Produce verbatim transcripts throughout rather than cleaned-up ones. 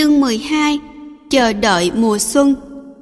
Chương mười hai. Chờ đợi mùa xuân.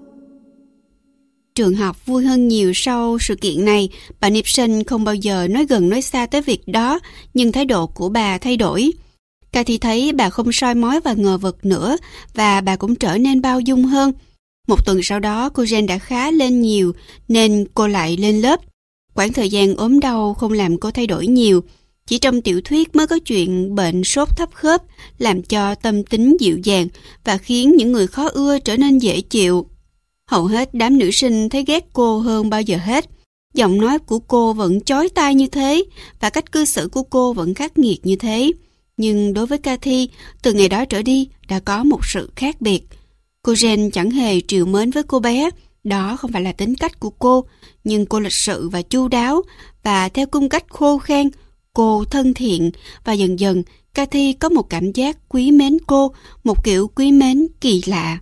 Trường học vui hơn nhiều sau sự kiện này. Bà Nipson không bao giờ nói gần nói xa tới việc đó, nhưng thái độ của bà thay đổi. Cathy thấy bà không soi mói và ngờ vực nữa, và bà cũng trở nên bao dung hơn. Một tuần sau đó, cô Jane đã khá lên nhiều, nên cô lại lên lớp. Quãng thời gian ốm đau không làm cô thay đổi nhiều. Chỉ trong tiểu thuyết mới có chuyện bệnh sốt thấp khớp, làm cho tâm tính dịu dàng và khiến những người khó ưa trở nên dễ chịu. Hầu hết đám nữ sinh thấy ghét cô hơn bao giờ hết. Giọng nói của cô vẫn chói tai như thế, và cách cư xử của cô vẫn khắc nghiệt như thế. Nhưng đối với Cathy, từ ngày đó trở đi đã có một sự khác biệt. Cô Jane chẳng hề trìu mến với cô bé. Đó không phải là tính cách của cô, nhưng cô lịch sự và chu đáo, và theo cung cách khô khan, cô thân thiện, và dần dần Cathy có một cảm giác quý mến cô, một kiểu quý mến kỳ lạ.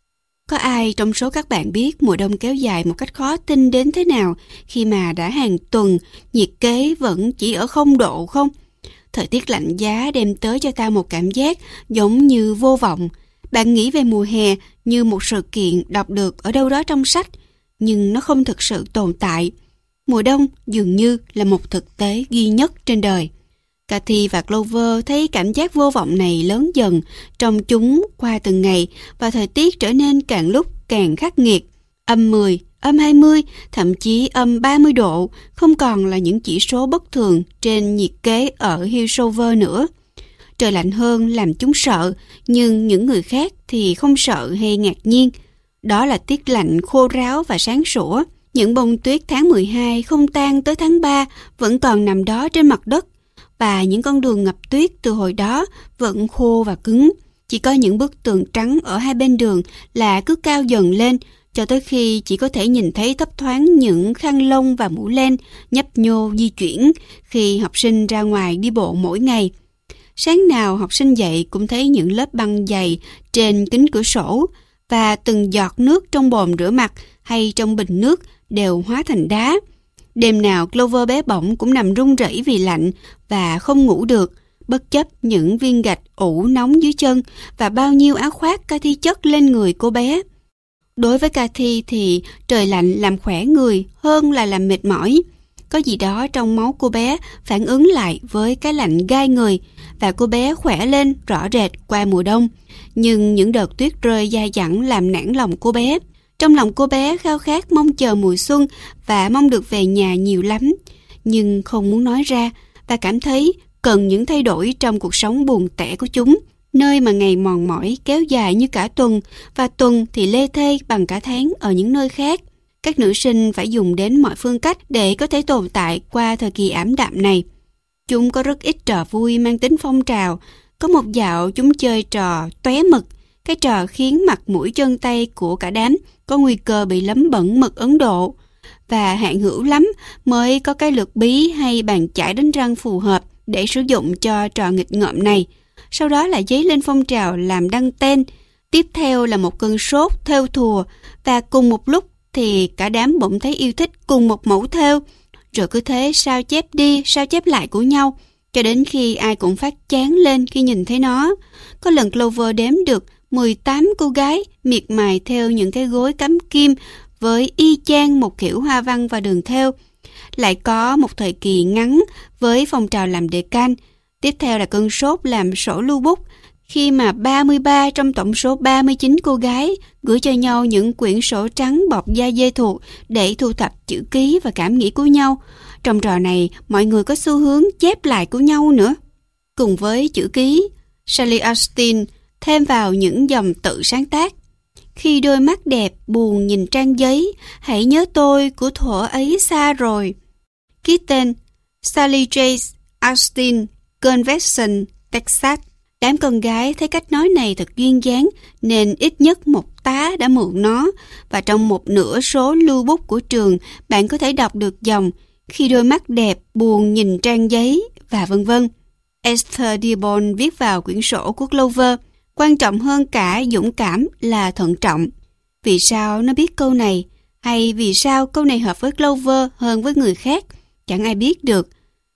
Có ai trong số các bạn biết mùa đông kéo dài một cách khó tin đến thế nào khi mà đã hàng tuần nhiệt kế vẫn chỉ ở không độ không? Thời tiết lạnh giá đem tới cho ta một cảm giác giống như vô vọng. Bạn nghĩ về mùa hè như một sự kiện đọc được ở đâu đó trong sách, nhưng nó không thực sự tồn tại. Mùa đông dường như là một thực tế duy nhất trên đời. Cathy và Clover thấy cảm giác vô vọng này lớn dần trong chúng qua từng ngày, và thời tiết trở nên càng lúc càng khắc nghiệt. Âm mười, âm hai mươi, thậm chí âm ba mươi độ không còn là những chỉ số bất thường trên nhiệt kế ở Hillsover nữa. Trời lạnh hơn làm chúng sợ, nhưng những người khác thì không sợ hay ngạc nhiên. Đó là tiết lạnh khô ráo và sáng sủa. Những bông tuyết tháng mười hai không tan tới tháng ba vẫn còn nằm đó trên mặt đất, và những con đường ngập tuyết từ hồi đó vẫn khô và cứng. Chỉ có những bức tường trắng ở hai bên đường là cứ cao dần lên, cho tới khi chỉ có thể nhìn thấy thấp thoáng những khăn lông và mũ len nhấp nhô di chuyển khi học sinh ra ngoài đi bộ mỗi ngày. Sáng nào học sinh dậy cũng thấy những lớp băng dày trên kính cửa sổ, và từng giọt nước trong bồn rửa mặt hay trong bình nước đều hóa thành đá. Đêm nào Clover bé bỏng cũng nằm run rẩy vì lạnh và không ngủ được, bất chấp những viên gạch ủ nóng dưới chân và bao nhiêu áo khoác Cathy chất lên người cô bé. Đối với Cathy thì trời lạnh làm khỏe người hơn là làm mệt mỏi. Có gì đó trong máu cô bé phản ứng lại với cái lạnh gai người, và cô bé khỏe lên rõ rệt qua mùa đông. Nhưng những đợt tuyết rơi dai dẳng làm nản lòng cô bé. Trong lòng cô bé khao khát mong chờ mùa xuân và mong được về nhà nhiều lắm, nhưng không muốn nói ra, và cảm thấy cần những thay đổi trong cuộc sống buồn tẻ của chúng, nơi mà ngày mòn mỏi kéo dài như cả tuần, và tuần thì lê thê bằng cả tháng ở những nơi khác. Các nữ sinh phải dùng đến mọi phương cách để có thể tồn tại qua thời kỳ ảm đạm này. Chúng có rất ít trò vui mang tính phong trào. Có một dạo chúng chơi trò tóe mực, cái trò khiến mặt mũi chân tay của cả đám có nguy cơ bị lấm bẩn mực Ấn Độ. Và hạn hữu lắm mới có cái lược bí hay bàn chải đánh răng phù hợp để sử dụng cho trò nghịch ngợm này. Sau đó là dấy lên phong trào làm đăng tên. Tiếp theo là một cơn sốt thêu thùa, và cùng một lúc thì cả đám bỗng thấy yêu thích cùng một mẫu thêu, rồi cứ thế sao chép đi sao chép lại của nhau, cho đến khi ai cũng phát chán lên khi nhìn thấy nó. Có lần Clover đếm được mười tám cô gái miệt mài theo những cái gối cắm kim với y chang một kiểu hoa văn và đường thêu. Lại có một thời kỳ ngắn với phong trào làm đề can. Tiếp theo là cơn sốt làm sổ lưu bút, khi mà ba mươi ba trong tổng số ba mươi chín cô gái gửi cho nhau những quyển sổ trắng bọc da dê thuộc để thu thập chữ ký và cảm nghĩ của nhau. Trong trò này, mọi người có xu hướng chép lại của nhau nữa. Cùng với chữ ký, Sally Austin thêm vào những dòng tự sáng tác. Khi đôi mắt đẹp buồn nhìn trang giấy, hãy nhớ tôi của thuở ấy xa rồi. Ký tên Sally J. Austin, Convention, Texas. Đám con gái thấy cách nói này thật duyên dáng, nên ít nhất một tá đã mượn nó, và trong một nửa số lưu bút của trường, bạn có thể đọc được dòng khi đôi mắt đẹp buồn nhìn trang giấy, và vân vân. Esther Dearborn viết vào quyển sổ của Clover, quan trọng hơn cả dũng cảm là thận trọng. Vì sao nó biết câu này, hay vì sao câu này hợp với Clover hơn với người khác, chẳng ai biết được.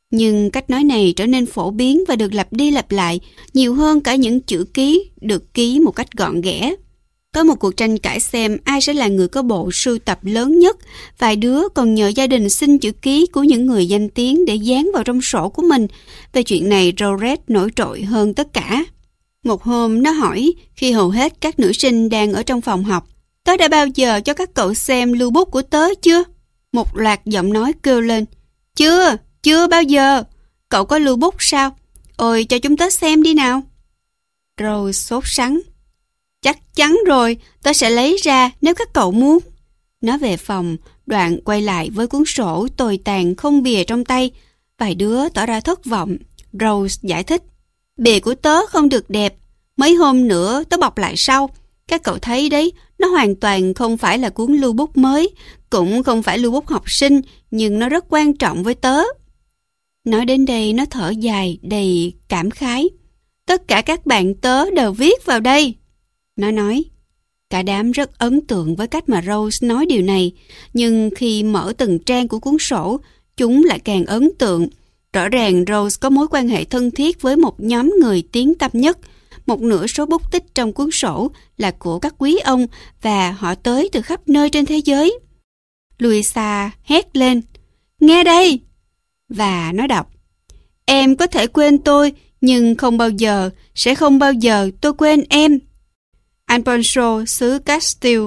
Nhưng cách nói này trở nên phổ biến và được lặp đi lặp lại nhiều hơn cả những chữ ký được ký một cách gọn ghẽ. Có một cuộc tranh cãi xem ai sẽ là người có bộ sưu tập lớn nhất. Vài đứa còn nhờ gia đình xin chữ ký của những người danh tiếng để dán vào trong sổ của mình. Về chuyện này, Rowret nổi trội hơn tất cả. Một hôm nó hỏi, khi hầu hết các nữ sinh đang ở trong phòng học, tớ đã bao giờ cho các cậu xem lưu bút của tớ chưa? Một loạt giọng nói kêu lên, chưa, chưa bao giờ. Cậu có lưu bút sao? Ôi, cho chúng tớ xem đi nào. Rose sốt sắng. Chắc chắn rồi, tớ sẽ lấy ra nếu các cậu muốn. Nó về phòng, đoạn quay lại với cuốn sổ tồi tàn không bìa trong tay. Vài đứa tỏ ra thất vọng. Rose giải thích. Bìa của tớ không được đẹp. Mấy hôm nữa tớ bọc lại sau. Các cậu thấy đấy, nó hoàn toàn không phải là cuốn lưu bút mới, cũng không phải lưu bút học sinh, nhưng nó rất quan trọng với tớ. Nói đến đây nó thở dài, đầy cảm khái. Tất cả các bạn tớ đều viết vào đây. Nó nói. Cả đám rất ấn tượng với cách mà Rose nói điều này, nhưng khi mở từng trang của cuốn sổ, chúng lại càng ấn tượng. Rõ ràng Rose có mối quan hệ thân thiết với một nhóm người tiếng tăm nhất. Một nửa số bút tích trong cuốn sổ là của các quý ông và họ tới từ khắp nơi trên thế giới. Louisa hét lên, nghe đây! Và nó đọc, em có thể quên tôi, nhưng không bao giờ, sẽ không bao giờ tôi quên em. Alfonso xứ Castile,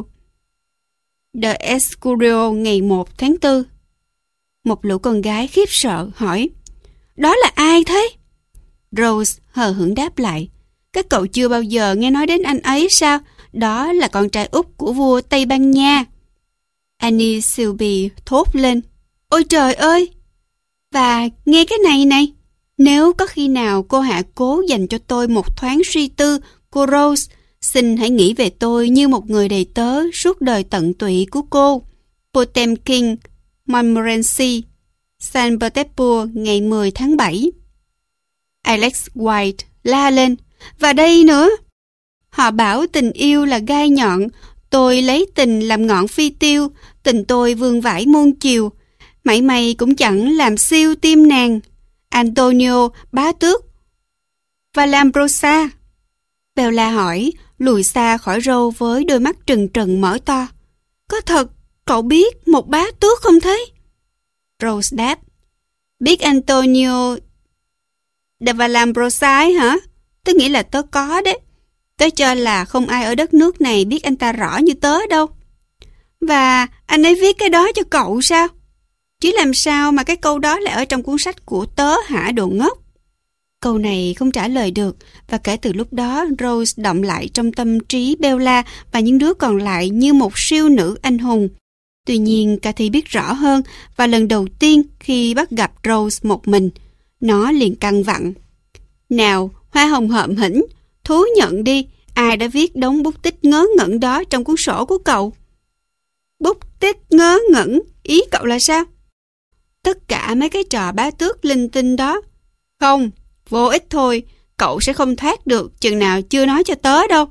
The Escurial ngày một tháng tư. Một lũ con gái khiếp sợ hỏi, đó là ai thế? Rose hờ hững đáp lại, các cậu chưa bao giờ nghe nói đến anh ấy sao? Đó là con trai út của vua Tây Ban Nha. Annie Silby thốt lên, ôi trời ơi! Và nghe cái này này, nếu có khi nào cô hạ cố dành cho tôi một thoáng suy tư, cô Rose, xin hãy nghĩ về tôi như một người đầy tớ suốt đời tận tụy của cô. Potemkin, Montmorency, Saint Petersburg ngày mười tháng bảy. Alex White la lên, và đây nữa. Họ bảo tình yêu là gai nhọn, tôi lấy tình làm ngọn phi tiêu, tình tôi vương vãi muôn chiều, mảy may cũng chẳng làm siêu tim nàng. Antonio bá tước Valambrosa. Bella hỏi, lùi xa khỏi râu với đôi mắt trừng trừng mở to. Có thật, cậu biết một bá tước không thế? Rose đáp, biết Antonio de Valambrosa ấy hả? Tớ nghĩ là tớ có đấy. Tớ cho là không ai ở đất nước này biết anh ta rõ như tớ đâu. Và anh ấy viết cái đó cho cậu sao? Chứ làm sao mà cái câu đó lại ở trong cuốn sách của tớ hả, đồ ngốc? Câu này không trả lời được, và kể từ lúc đó Rose động lại trong tâm trí Bella và những đứa còn lại như một siêu nữ anh hùng. Tuy nhiên Cathy biết rõ hơn, và lần đầu tiên khi bắt gặp Rose một mình, nó liền căng vặn. Nào, hoa hồng hợm hĩnh, thú nhận đi, ai đã viết đống bút tích ngớ ngẩn đó trong cuốn sổ của cậu? Bút tích ngớ ngẩn, ý cậu là sao? Tất cả mấy cái trò bá tước linh tinh đó. Không, vô ích thôi, cậu sẽ không thoát được chừng nào chưa nói cho tớ đâu.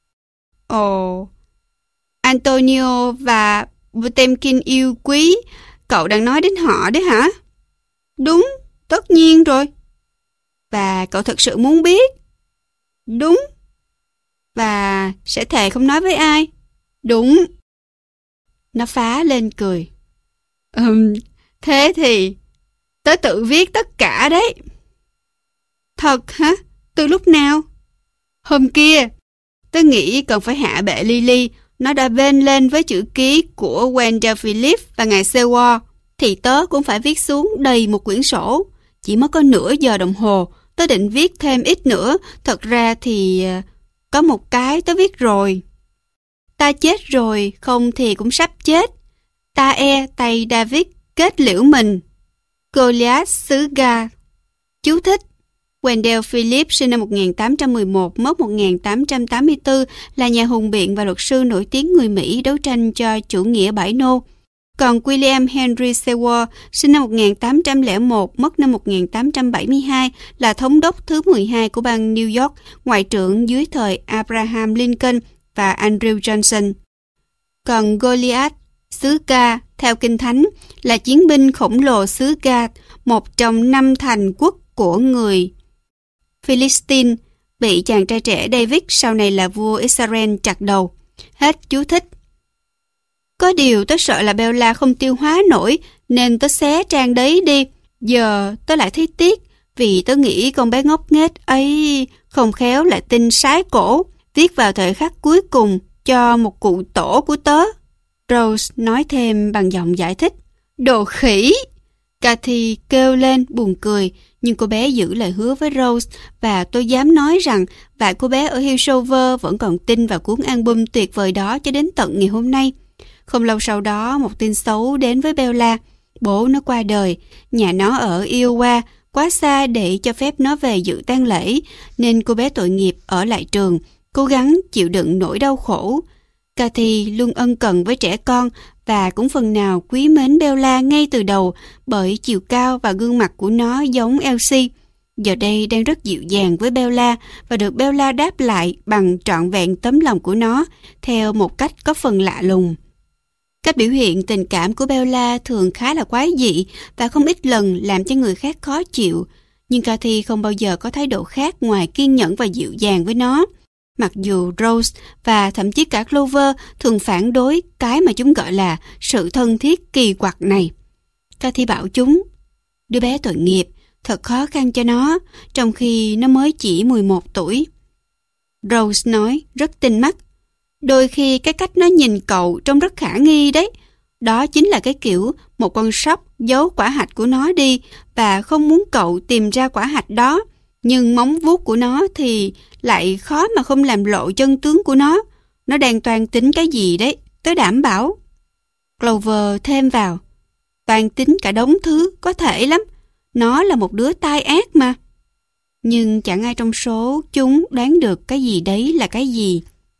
Ồ, Antonio và Potemkin yêu quý, cậu đang nói đến họ đấy hả? Đúng, tất nhiên rồi. Và cậu thật sự muốn biết? Đúng. Và sẽ thề không nói với ai? Đúng. Nó phá lên cười. Ừm, thế thì tớ tự viết tất cả đấy. Thật hả? Từ lúc nào? Hôm kia. Tớ nghĩ cần phải hạ bệ Lily. Nó đã vênh lên với chữ ký của Wendell Phillips và ngài Seward. Thì tớ cũng phải viết xuống đầy một quyển sổ. Chỉ mới có nửa giờ đồng hồ. Tớ định viết thêm ít nữa. Thật ra thì có một cái tớ viết rồi. Ta chết rồi, không thì cũng sắp chết. Ta e tay David kết liễu mình. Goliath xứ Ga. Chú thích. Wendell Phillips sinh năm một nghìn tám trăm mười một, mất một nghìn tám trăm tám mươi tư, là nhà hùng biện và luật sư nổi tiếng người Mỹ đấu tranh cho chủ nghĩa bãi nô. Còn William Henry Seward, sinh năm một nghìn tám trăm lẻ một, mất năm một nghìn tám trăm bảy mươi hai, là thống đốc thứ mười hai của bang New York, ngoại trưởng dưới thời Abraham Lincoln và Andrew Johnson. Còn Goliath xứ Ga theo Kinh Thánh, là chiến binh khổng lồ xứ Gad, một trong năm thành quốc của người Philistine, bị chàng trai trẻ David sau này là vua Israel chặt đầu. Hết chú thích. Có điều tớ sợ là Bella không tiêu hóa nổi, nên tớ xé trang đấy đi. Giờ tớ lại thấy tiếc, vì tớ nghĩ con bé ngốc nghếch ấy không khéo lại tin sái cổ, viết vào thời khắc cuối cùng cho một cụ tổ của tớ. Rose nói thêm bằng giọng giải thích. Đồ khỉ! Cathy kêu lên buồn cười, nhưng cô bé giữ lời hứa với Rose, và tôi dám nói rằng vài cô bé ở Hillsover vẫn còn tin vào cuốn album tuyệt vời đó cho đến tận ngày hôm nay. Không lâu sau đó, một tin xấu đến với Bella. Bố nó qua đời, nhà nó ở Iowa, quá xa để cho phép nó về dự tang lễ, nên cô bé tội nghiệp ở lại trường, cố gắng chịu đựng nỗi đau khổ. Cathy luôn ân cần với trẻ con và cũng phần nào quý mến Bella ngay từ đầu bởi chiều cao và gương mặt của nó giống Elsie. Giờ đây đang rất dịu dàng với Bella và được Bella đáp lại bằng trọn vẹn tấm lòng của nó theo một cách có phần lạ lùng. Cách biểu hiện tình cảm của Bella thường khá là quái dị và không ít lần làm cho người khác khó chịu, nhưng Cathy không bao giờ có thái độ khác ngoài kiên nhẫn và dịu dàng với nó. Mặc dù Rose và thậm chí cả Clover thường phản đối cái mà chúng gọi là sự thân thiết kỳ quặc này. Cathy bảo chúng, đứa bé tội nghiệp, thật khó khăn cho nó, trong khi nó mới chỉ mười một tuổi. Rose nói rất tinh mắt, đôi khi cái cách nó nhìn cậu trông rất khả nghi đấy. Đó chính là cái kiểu một con sóc giấu quả hạch của nó đi và không muốn cậu tìm ra quả hạch đó. Nhưng móng vuốt của nó thì lại khó mà không làm lộ chân tướng của nó. Nó đang toan tính cái gì đấy, tớ đảm bảo. Clover thêm vào, toan tính cả đống thứ, có thể lắm. Nó là một đứa tai ác mà. Nhưng chẳng ai trong số chúng đoán được cái gì đấy là cái gì.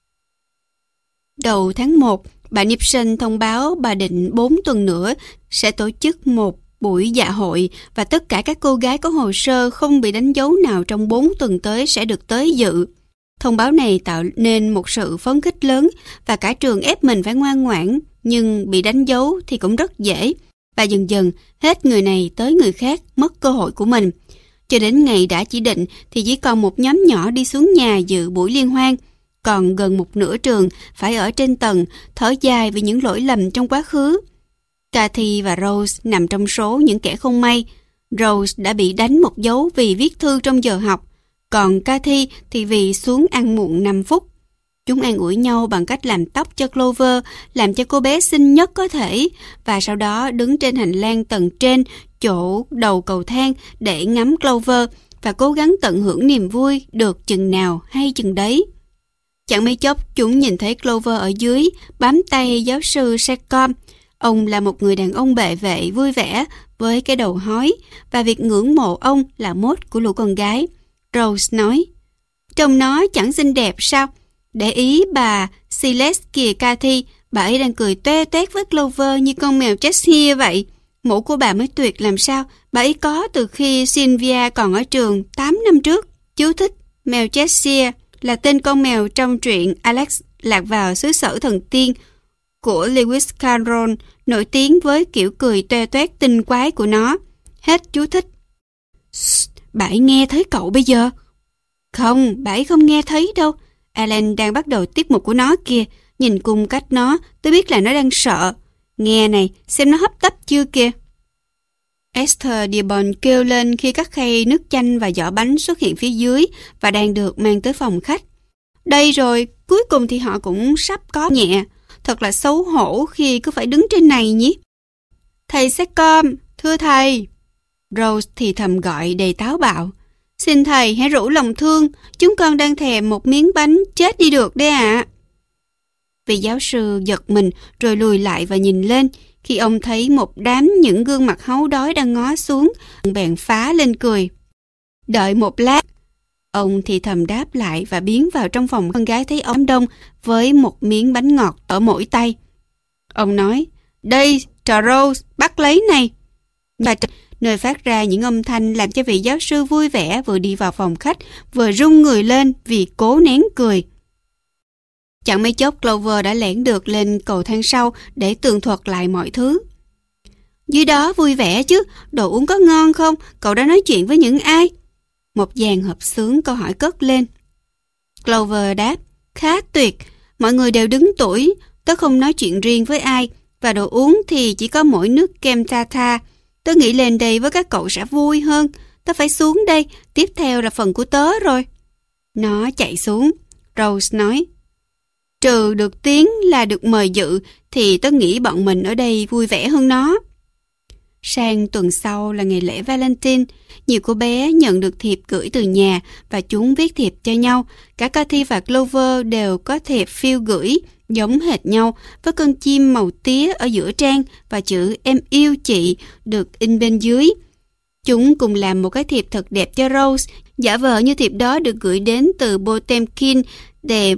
Đầu tháng một, bà Nipson thông báo bà định bốn tuần nữa sẽ tổ chức một buổi dạ hội và tất cả các cô gái có hồ sơ không bị đánh dấu nào trong bốn tuần tới sẽ được tới dự. Thông báo này tạo nên một sự phấn khích lớn và cả trường ép mình phải ngoan ngoãn, nhưng bị đánh dấu thì cũng rất dễ. Và dần dần, hết người này tới người khác mất cơ hội của mình. Cho đến ngày đã chỉ định thì chỉ còn một nhóm nhỏ đi xuống nhà dự buổi liên hoan. Còn gần một nửa trường phải ở trên tầng, thở dài vì những lỗi lầm trong quá khứ. Cathy và Rose nằm trong số những kẻ không may. Rose đã bị đánh một dấu vì viết thư trong giờ học, còn Cathy thì vì xuống ăn muộn năm phút. Chúng an ủi nhau bằng cách làm tóc cho Clover, làm cho cô bé xinh nhất có thể, và sau đó đứng trên hành lang tầng trên, chỗ đầu cầu thang để ngắm Clover và cố gắng tận hưởng niềm vui được chừng nào hay chừng đấy. Chẳng mấy chốc chúng nhìn thấy Clover ở dưới, bám tay giáo sư Secom. Ông là một người đàn ông bệ vệ vui vẻ với cái đầu hói, và việc ngưỡng mộ ông là mốt của lũ con gái. Rose nói, trông nó chẳng xinh đẹp sao? Để ý bà Celeste kìa Cathy, bà ấy đang cười toe toét với Clover như con mèo Cheshire vậy. Mũ của bà mới tuyệt làm sao, bà ấy có từ khi Sylvia còn ở trường tám năm trước. Chú thích, mèo Cheshire là tên con mèo trong truyện Alex lạc vào xứ sở thần tiên của Lewis Carroll, nổi tiếng với kiểu cười toe toét tinh quái của nó. Hết chú thích. Bà ấy nghe thấy cậu bây giờ? Không, bà ấy không nghe thấy đâu. Alan đang bắt đầu tiết mục của nó kìa. Nhìn cùng cách nó, tôi biết là nó đang sợ. Nghe này, xem nó hấp tấp chưa kìa. Esther Dearborn kêu lên khi các khay nước chanh và giỏ bánh xuất hiện phía dưới và đang được mang tới phòng khách. Đây rồi, cuối cùng thì họ cũng sắp có nhẹ. Thật là xấu hổ khi cứ phải đứng trên này nhỉ. Thầy Secom, thưa thầy. Rose thì thầm gọi đầy táo bạo. Xin thầy hãy rủ lòng thương, chúng con đang thèm một miếng bánh chết đi được đấy ạ. À. Vị giáo sư giật mình rồi lùi lại và nhìn lên. Khi ông thấy một đám những gương mặt háu đói đang ngó xuống, ông bèn phá lên cười. Đợi một lát. Ông thì thầm đáp lại và biến vào trong phòng. Con gái thấy ông đông với một miếng bánh ngọt ở mỗi tay. Ông nói, đây, trò Rose, bắt lấy này. Và nơi phát ra những âm thanh làm cho vị giáo sư vui vẻ vừa đi vào phòng khách, vừa rung người lên vì cố nén cười. Chẳng mấy chốc Clover đã lẻn được lên cầu thang sau để tường thuật lại mọi thứ. Dưới đó vui vẻ chứ, đồ uống có ngon không? Cậu đã nói chuyện với những ai? Một dàn hợp xướng câu hỏi cất lên. Clover đáp, khá tuyệt, mọi người đều đứng tuổi, tớ không nói chuyện riêng với ai, và đồ uống thì chỉ có mỗi nước kem tartar. Tớ nghĩ lên đây với các cậu sẽ vui hơn, tớ phải xuống đây, tiếp theo là phần của tớ rồi. Nó chạy xuống. Rose nói, trừ được tiếng là được mời dự thì tớ nghĩ bọn mình ở đây vui vẻ hơn nó. Sang tuần sau là ngày lễ Valentine, nhiều cô bé nhận được thiệp gửi từ nhà và chúng viết thiệp cho nhau. Cả Cathy và Clover đều có thiệp phiêu gửi giống hệt nhau với con chim màu tía ở giữa trang và chữ em yêu chị được in bên dưới. Chúng cùng làm một cái thiệp thật đẹp cho Rose, giả vờ như thiệp đó được gửi đến từ Potemkin de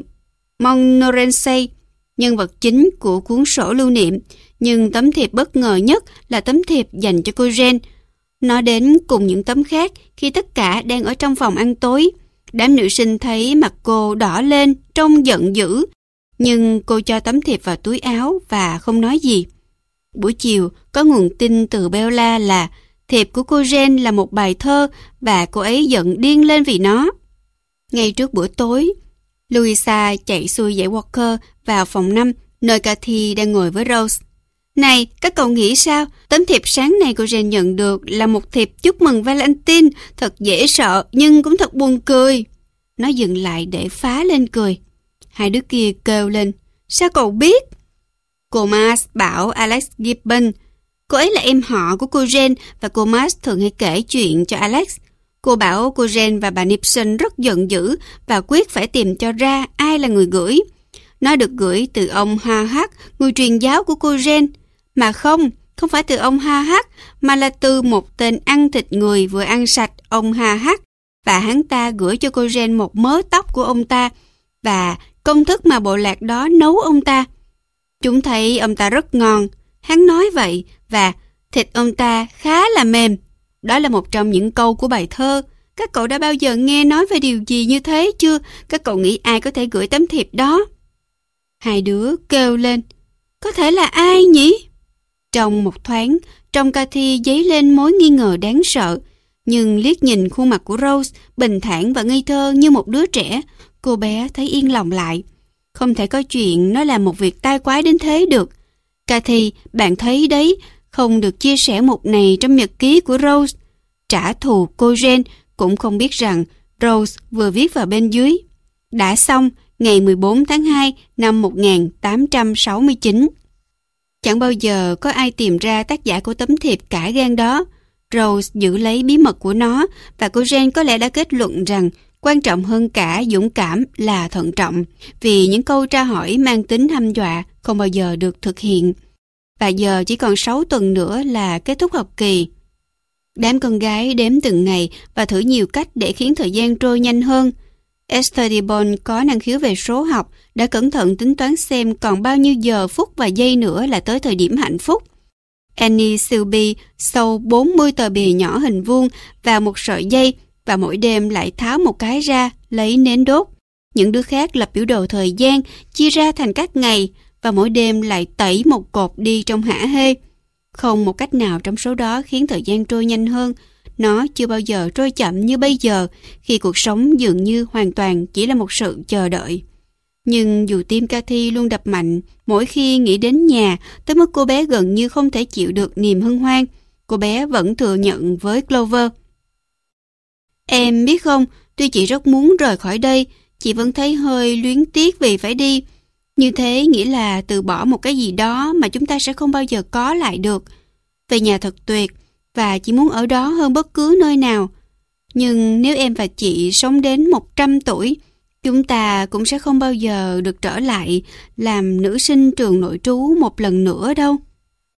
Montmorency, nhân vật chính của cuốn sổ lưu niệm. Nhưng tấm thiệp bất ngờ nhất là tấm thiệp dành cho cô Jane. Nó đến cùng những tấm khác khi tất cả đang ở trong phòng ăn tối. Đám nữ sinh thấy mặt cô đỏ lên, trông giận dữ. Nhưng cô cho tấm thiệp vào túi áo và không nói gì. Buổi chiều, có nguồn tin từ Bella là thiệp của cô Jane là một bài thơ và cô ấy giận điên lên vì nó. Ngay trước bữa tối, Louisa chạy xuôi dãy Walker vào phòng năm, nơi Cathy đang ngồi với Rose. Này, các cậu nghĩ sao? Tấm thiệp sáng nay cô Jane nhận được là một thiệp chúc mừng Valentine, thật dễ sợ nhưng cũng thật buồn cười. Nó dừng lại để phá lên cười. Hai đứa kia kêu lên, sao cậu biết? Cô Mars bảo Alex Gibbon. Cô ấy là em họ của cô Jane và cô Mars thường hay kể chuyện cho Alex. Cô bảo cô Jane và bà Nixon rất giận dữ và quyết phải tìm cho ra ai là người gửi. Nó được gửi từ ông Ha Hắc, người truyền giáo của cô Jane. Mà không, không phải từ ông Ha Hắc, mà là từ một tên ăn thịt người vừa ăn sạch ông Ha Hắc. Và hắn ta gửi cho cô Jane một mớ tóc của ông ta và công thức mà bộ lạc đó nấu ông ta. Chúng thấy ông ta rất ngon, hắn nói vậy, và thịt ông ta khá là mềm. Đó là một trong những câu của bài thơ. Các cậu đã bao giờ nghe nói về điều gì như thế chưa? Các cậu nghĩ ai có thể gửi tấm thiệp đó? Hai đứa kêu lên, có thể là ai nhỉ? Trong một thoáng, trong Cathy dấy lên mối nghi ngờ đáng sợ. Nhưng liếc nhìn khuôn mặt của Rose, bình thản và ngây thơ như một đứa trẻ, cô bé thấy yên lòng lại. Không thể có chuyện nó làm một việc tai quái đến thế được. Cathy, bạn thấy đấy, không được chia sẻ mục này trong nhật ký của Rose. Trả thù cô Jane cũng không biết rằng Rose vừa viết vào bên dưới. Đã xong ngày mười bốn tháng hai năm một nghìn tám trăm sáu mươi chín. Chẳng bao giờ có ai tìm ra tác giả của tấm thiệp cả gan đó. Rose giữ lấy bí mật của nó và cô Jane có lẽ đã kết luận rằng quan trọng hơn cả dũng cảm là thận trọng, vì những câu tra hỏi mang tính hăm dọa không bao giờ được thực hiện. Và giờ chỉ còn sáu tuần nữa là kết thúc học kỳ. Đám con gái đếm từng ngày và thử nhiều cách để khiến thời gian trôi nhanh hơn. Esther Dibon có năng khiếu về số học, đã cẩn thận tính toán xem còn bao nhiêu giờ, phút và giây nữa là tới thời điểm hạnh phúc. Annie Silby sâu bốn mươi tờ bìa nhỏ hình vuông vào một sợi dây và mỗi đêm lại tháo một cái ra, lấy nến đốt. Những đứa khác lập biểu đồ thời gian, chia ra thành các ngày và mỗi đêm lại tẩy một cột đi trong hả hê. Không một cách nào trong số đó khiến thời gian trôi nhanh hơn. Nó chưa bao giờ trôi chậm như bây giờ, khi cuộc sống dường như hoàn toàn chỉ là một sự chờ đợi. Nhưng dù tim Cathy luôn đập mạnh mỗi khi nghĩ đến nhà, tới mức cô bé gần như không thể chịu được niềm hân hoan, cô bé vẫn thừa nhận với Clover. Em biết không, tuy chị rất muốn rời khỏi đây, chị vẫn thấy hơi luyến tiếc vì phải đi. Như thế nghĩa là từ bỏ một cái gì đó mà chúng ta sẽ không bao giờ có lại được. Về nhà thật tuyệt, và chị muốn ở đó hơn bất cứ nơi nào. Nhưng nếu em và chị sống đến một trăm tuổi, chúng ta cũng sẽ không bao giờ được trở lại làm nữ sinh trường nội trú một lần nữa đâu.